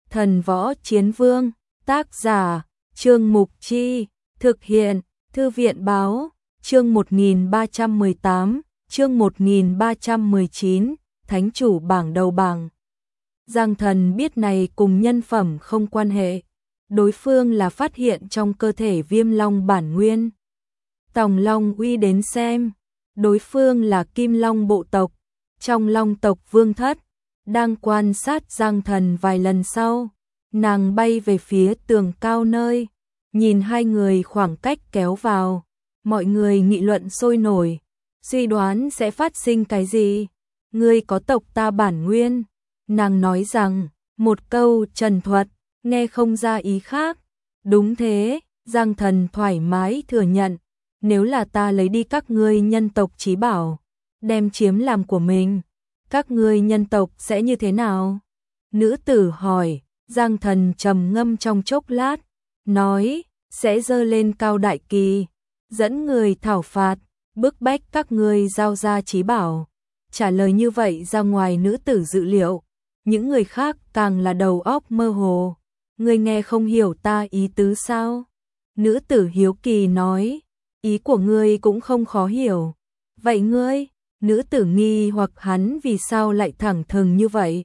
Thần Võ Chiến Vương, tác giả, Trương Mục Chi, thực hiện, Thư viện Báo, chương 1318, chương 1319, Thánh chủ bảng đầu bảng. Giang Thần biết này cùng nhân phẩm không quan hệ, đối phương là phát hiện trong cơ thể Viêm Long bản nguyên. Tòng Long Uy đến xem, đối phương là Kim Long bộ tộc, trong Long tộc vương thất, đang quan sát Giang Thần vài lần sau, nàng bay về phía tường cao nơi, nhìn hai người khoảng cách kéo vào, mọi người nghị luận sôi nổi, suy đoán sẽ phát sinh cái gì. Ngươi có tộc ta bản nguyên, nàng nói rằng, một câu trần thuật, nghe không ra ý khác. Đúng thế, Giang Thần thoải mái thừa nhận, nếu là ta lấy đi các ngươi nhân tộc chí bảo, đem chiếm làm của mình, các ngươi nhân tộc sẽ như thế nào? Nữ tử hỏi. Giang Thần trầm ngâm trong chốc lát, nói, sẽ dơ lên cao đại kỳ, dẫn người thảo phạt, bức bách các ngươi giao ra chí bảo. Trả lời như vậy ra ngoài nữ tử dự liệu, những người khác càng là đầu óc mơ hồ. Ngươi nghe không hiểu ta ý tứ sao? Nữ tử hiếu kỳ nói, ý của ngươi cũng không khó hiểu. Vậy ngươi? Nữ tử nghi hoặc hắn vì sao lại thẳng thừng như vậy.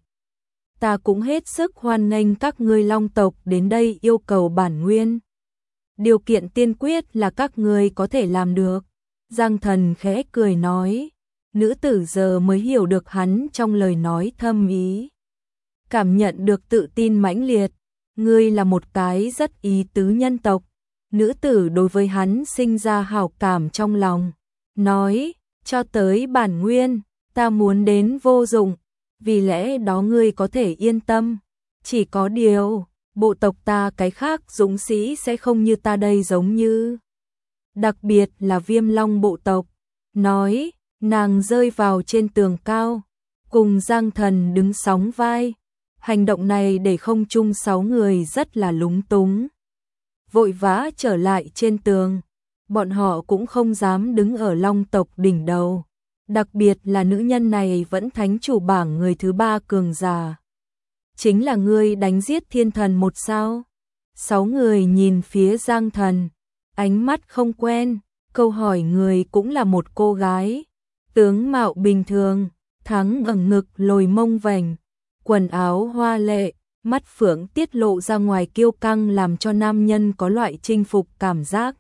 Ta cũng hết sức hoan nghênh các ngươi Long tộc đến đây yêu cầu bản nguyên. Điều kiện tiên quyết là các ngươi có thể làm được. Giang Thần khẽ cười nói. Nữ tử giờ mới hiểu được hắn trong lời nói thâm ý. Cảm nhận được tự tin mãnh liệt. Ngươi là một cái rất ý tứ nhân tộc. Nữ tử đối với hắn sinh ra hảo cảm trong lòng. Nói, cho tới bản nguyên, ta muốn đến vô dụng. Vì lẽ đó ngươi có thể yên tâm. Chỉ có điều, bộ tộc ta cái khác dũng sĩ sẽ không như ta đây giống như. Đặc biệt là Viêm Long bộ tộc. Nói, nàng rơi vào trên tường cao, cùng Giang Thần đứng sóng vai. Hành động này để không chung 6 người rất là lúng túng. Vội vã trở lại trên tường, bọn họ cũng không dám đứng ở Long tộc đỉnh đầu. Đặc biệt là nữ nhân này vẫn thánh chủ bảng người thứ 3 cường giả. Chính là ngươi đánh giết thiên thần một sao? 6 người nhìn phía Giang Thần, ánh mắt không quen, câu hỏi người cũng là một cô gái. Tướng mạo bình thường, thắng ẩn ngực lồi mông vành, quần áo hoa lệ, mắt phượng tiết lộ ra ngoài kiêu căng làm cho nam nhân có loại chinh phục cảm giác.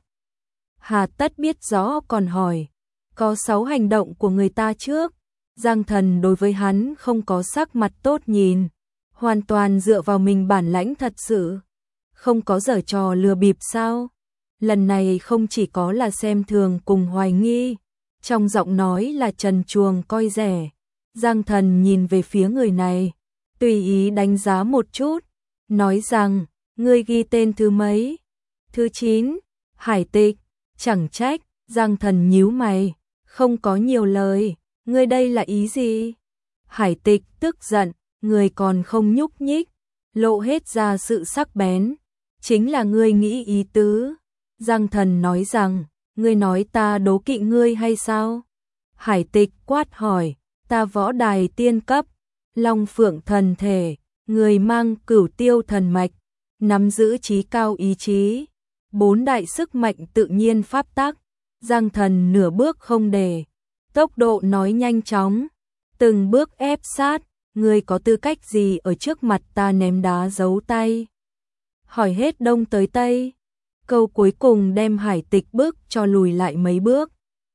Hà tất biết rõ còn hỏi. Có 6 hành động của người ta trước. Giang Thần đối với hắn không có sắc mặt tốt nhìn. Hoàn toàn dựa vào mình bản lãnh thật sự. Không có giở trò lừa bịp sao? Lần này không chỉ có là xem thường cùng hoài nghi. Trong giọng nói là trần truồng coi rẻ. Giang Thần nhìn về phía người này. Tùy ý đánh giá một chút. Nói rằng, ngươi ghi tên thứ mấy? Thứ 9. Hải Tịch. Chẳng trách. Giang Thần nhíu mày. Không có nhiều lời, ngươi đây là ý gì? Hải Tịch tức giận, người còn không nhúc nhích, lộ hết ra sự sắc bén. Chính là ngươi nghĩ ý tứ. Giang Thần nói rằng, ngươi nói ta đố kỵ ngươi hay sao? Hải Tịch quát hỏi, ta võ đài tiên cấp, Long Phượng thần thể, người mang Cửu Tiêu thần mạch, nắm giữ trí cao ý chí, 4 đại sức mạnh tự nhiên pháp tắc. Giang Thần nửa bước không để, tốc độ nói nhanh chóng, từng bước ép sát, ngươi có tư cách gì ở trước mặt ta ném đá giấu tay? Hỏi hết đông tới tây, câu cuối cùng đem Hải Tịch bước cho lùi lại mấy bước.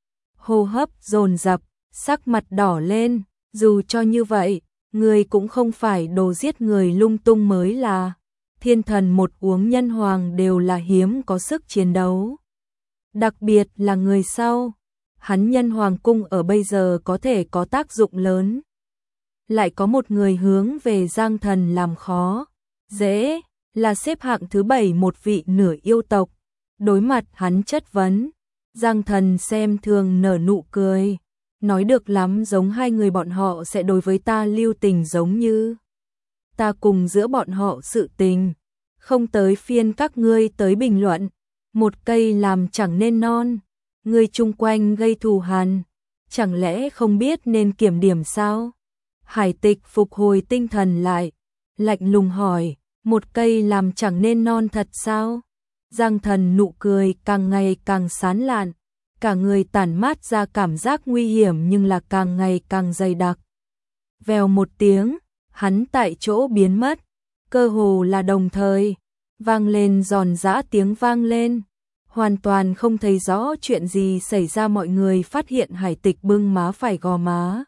Hô hấp dồn dập, sắc mặt đỏ lên, dù cho như vậy, ngươi cũng không phải đồ giết người lung tung mới là. Thiên thần một uống nhân hoàng đều là hiếm có sức chiến đấu. Đặc biệt là người sau, hắn nhân hoàng cung ở bây giờ có thể có tác dụng lớn. Lại có một người hướng về Giang Thần làm khó, dễ, là xếp hạng thứ 7 một vị nửa yêu tộc. Đối mặt hắn chất vấn, Giang Thần xem thường nở nụ cười, nói được lắm giống hai người bọn họ sẽ đối với ta lưu tình giống như. Ta cùng giữa bọn họ sự tình, không tới phiên các ngươi tới bình luận. Một cây làm chẳng nên non, người chung quanh gây thù hằn, chẳng lẽ không biết nên kiểm điểm sao? Hải Tịch phục hồi tinh thần lại, lạnh lùng hỏi, Một cây làm chẳng nên non thật sao? Giang Thần nụ cười càng ngày càng sán lạn, cả người tản mát ra cảm giác nguy hiểm nhưng là càng ngày càng dày đặc. Vèo một tiếng, hắn tại chỗ biến mất, cơ hồ là đồng thời, vang lên giòn giã tiếng vang lên. Hoàn toàn không thấy rõ chuyện gì xảy ra, mọi người phát hiện Hải Tịch bưng má phải gò má.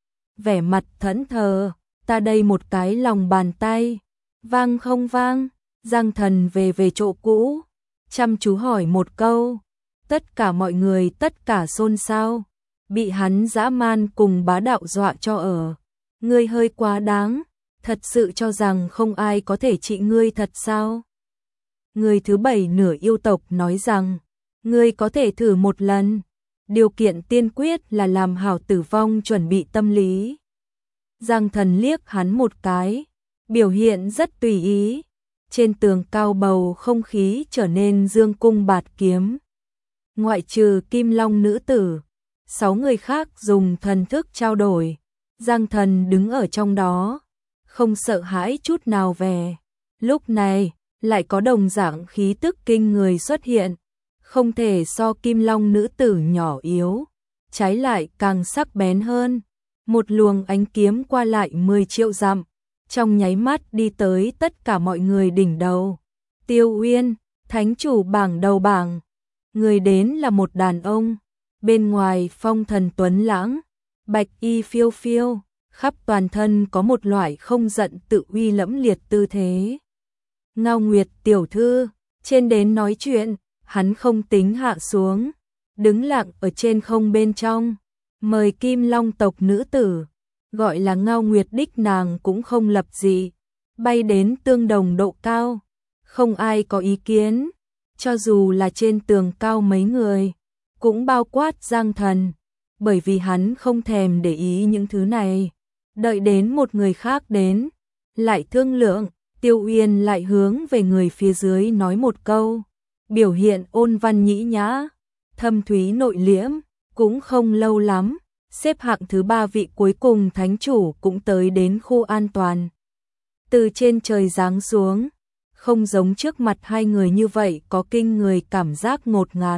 Vẻ mặt thẫn thờ, ta đây một cái lòng bàn tay, vang không vang? Giang Thần về chỗ cũ, chăm chú hỏi một câu. Tất cả mọi người tất cả xôn xao, bị hắn dã man cùng bá đạo dọa cho ở. Ngươi hơi quá đáng, thật sự cho rằng không ai có thể trị ngươi thật sao? Người thứ 7 nửa yêu tộc nói rằng, ngươi có thể thử một lần, điều kiện tiên quyết là làm hảo tử vong chuẩn bị tâm lý. Giang Thần liếc hắn một cái, biểu hiện rất tùy ý. Trên tường cao bầu không khí trở nên dương cung bạt kiếm. Ngoại trừ Kim Long nữ tử, 6 người khác dùng thần thức trao đổi. Giang Thần đứng ở trong đó, không sợ hãi chút nào về. Lúc này, lại có đồng dạng khí tức kinh người xuất hiện, không thể so Kim Long nữ tử nhỏ yếu, trái lại càng sắc bén hơn. Một luồng ánh kiếm qua lại 10 triệu dặm, trong nháy mắt đi tới tất cả mọi người đỉnh đầu. Tiêu Uyên, thánh chủ bảng đầu bảng. Người đến là một đàn ông, bên ngoài phong thần tuấn lãng, bạch y phiêu phiêu, khắp toàn thân có một loại không giận tự uy lẫm liệt tư thế. Ngao Nguyệt tiểu thư, trên đến nói chuyện, hắn không tính hạ xuống, đứng lặng ở trên không bên trong, mời Kim Long tộc nữ tử, gọi là Ngao Nguyệt đích nàng cũng không lập gì, bay đến tương đồng độ cao, không ai có ý kiến, cho dù là trên tường cao mấy người, cũng bao quát Giang Thần, bởi vì hắn không thèm để ý những thứ này, đợi đến một người khác đến, lại thương lượng. Tiêu Uyên lại hướng về người phía dưới nói một câu, biểu hiện ôn văn nhĩ nhã, thâm thúy nội liễm, cũng không lâu lắm, xếp hạng thứ 3 vị cuối cùng thánh chủ cũng tới đến khu an toàn. Từ trên trời giáng xuống, không giống trước mặt hai người như vậy có kinh người cảm giác ngột ngạt.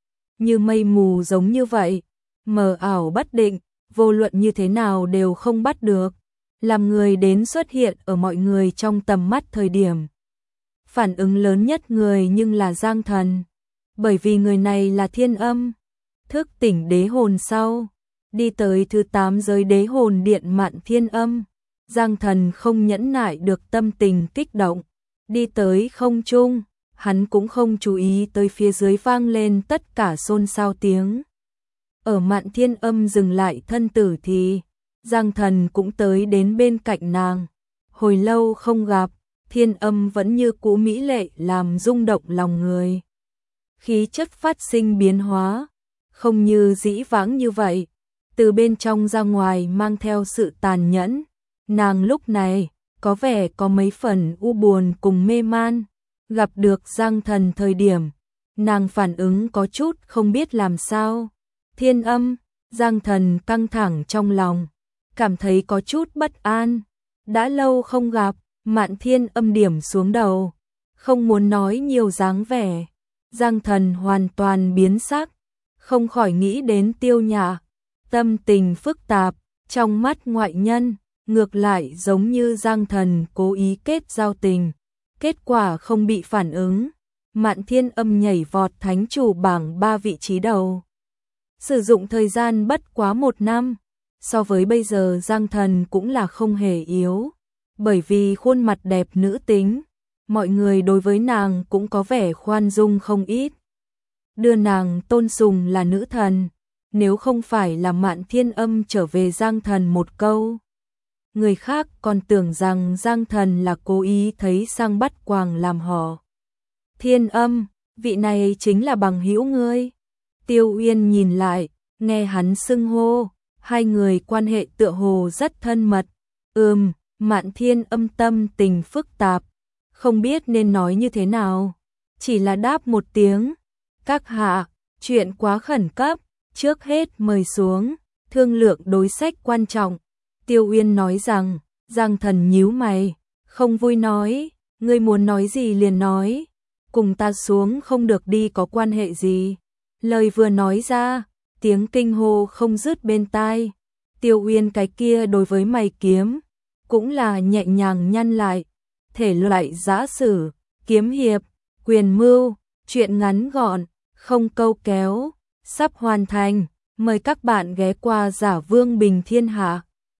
Như mây mù giống như vậy, mờ ảo bất định, vô luận như thế nào đều không bắt được. Làm người đến xuất hiện ở mọi người trong tầm mắt thời điểm. Phản ứng lớn nhất người nhưng là Giang Thần, bởi vì người này là thiên âm, thức tỉnh đế hồn sau, đi tới thứ 8 giới đế hồn điện Mạn Thiên Âm. Giang Thần không nhẫn nại được tâm tình kích động, đi tới không trung, hắn cũng không chú ý tới phía dưới vang lên tất cả xôn xao tiếng. Ở Mạn Thiên Âm dừng lại thân tử thì Giang Thần cũng tới đến bên cạnh nàng. Hồi lâu không gặp, Thiên Âm vẫn như cũ mỹ lệ làm rung động lòng người. Khí chất phát sinh biến hóa, không như dĩ vãng như vậy, từ bên trong ra ngoài mang theo sự tàn nhẫn. Nàng lúc này có vẻ có mấy phần u buồn cùng mê man. Gặp được Giang Thần thời điểm, nàng phản ứng có chút không biết làm sao. Thiên Âm, Giang Thần căng thẳng trong lòng, cảm thấy có chút bất an. Đã lâu không gặp, Mạn Thiên Âm điểm xuống đầu, không muốn nói nhiều dáng vẻ. Giang Thần hoàn toàn biến sắc, không khỏi nghĩ đến Tiêu Nhã, tâm tình phức tạp, trong mắt ngoại nhân, ngược lại giống như Giang Thần cố ý kết giao tình, kết quả không bị phản ứng. Mạn Thiên Âm nhảy vọt thánh chủ bảng 3 vị trí đầu. Sử dụng thời gian bất quá 1 năm, so với bây giờ Giang Thần cũng là không hề yếu, bởi vì khuôn mặt đẹp nữ tính, mọi người đối với nàng cũng có vẻ khoan dung không ít. Đưa nàng tôn sùng là nữ thần, nếu không phải là Mạn Thiên Âm trở về Giang Thần một câu. Người khác còn tưởng rằng Giang Thần là cố ý thấy sang bắt quàng làm hò. Thiên Âm, vị này chính là bằng hữu ngươi. Tiêu Uyên nhìn lại, nghe hắn xưng hô, hai người quan hệ tựa hồ rất thân mật. Mạn Thiên Âm tâm tình phức tạp, không biết nên nói như thế nào, chỉ là đáp một tiếng. Các hạ, chuyện quá khẩn cấp, trước hết mời xuống, thương lượng đối sách quan trọng. Tiêu Uyên nói rằng, Giang Thần nhíu mày, không vui nói, Ngươi muốn nói gì liền nói, cùng ta xuống không được đi có quan hệ gì. Lời vừa nói ra, tiếng kinh hô không dứt bên tai. Tiêu Uyên cái kia đối với mày kiếm, cũng là nhẹ nhàng nhăn lại. Thể loại giã sử, kiếm hiệp, quyền mưu, chuyện ngắn gọn, không câu kéo, sắp hoàn thành. Mời các bạn ghé qua Giả Vương Bình Thiên Hạ.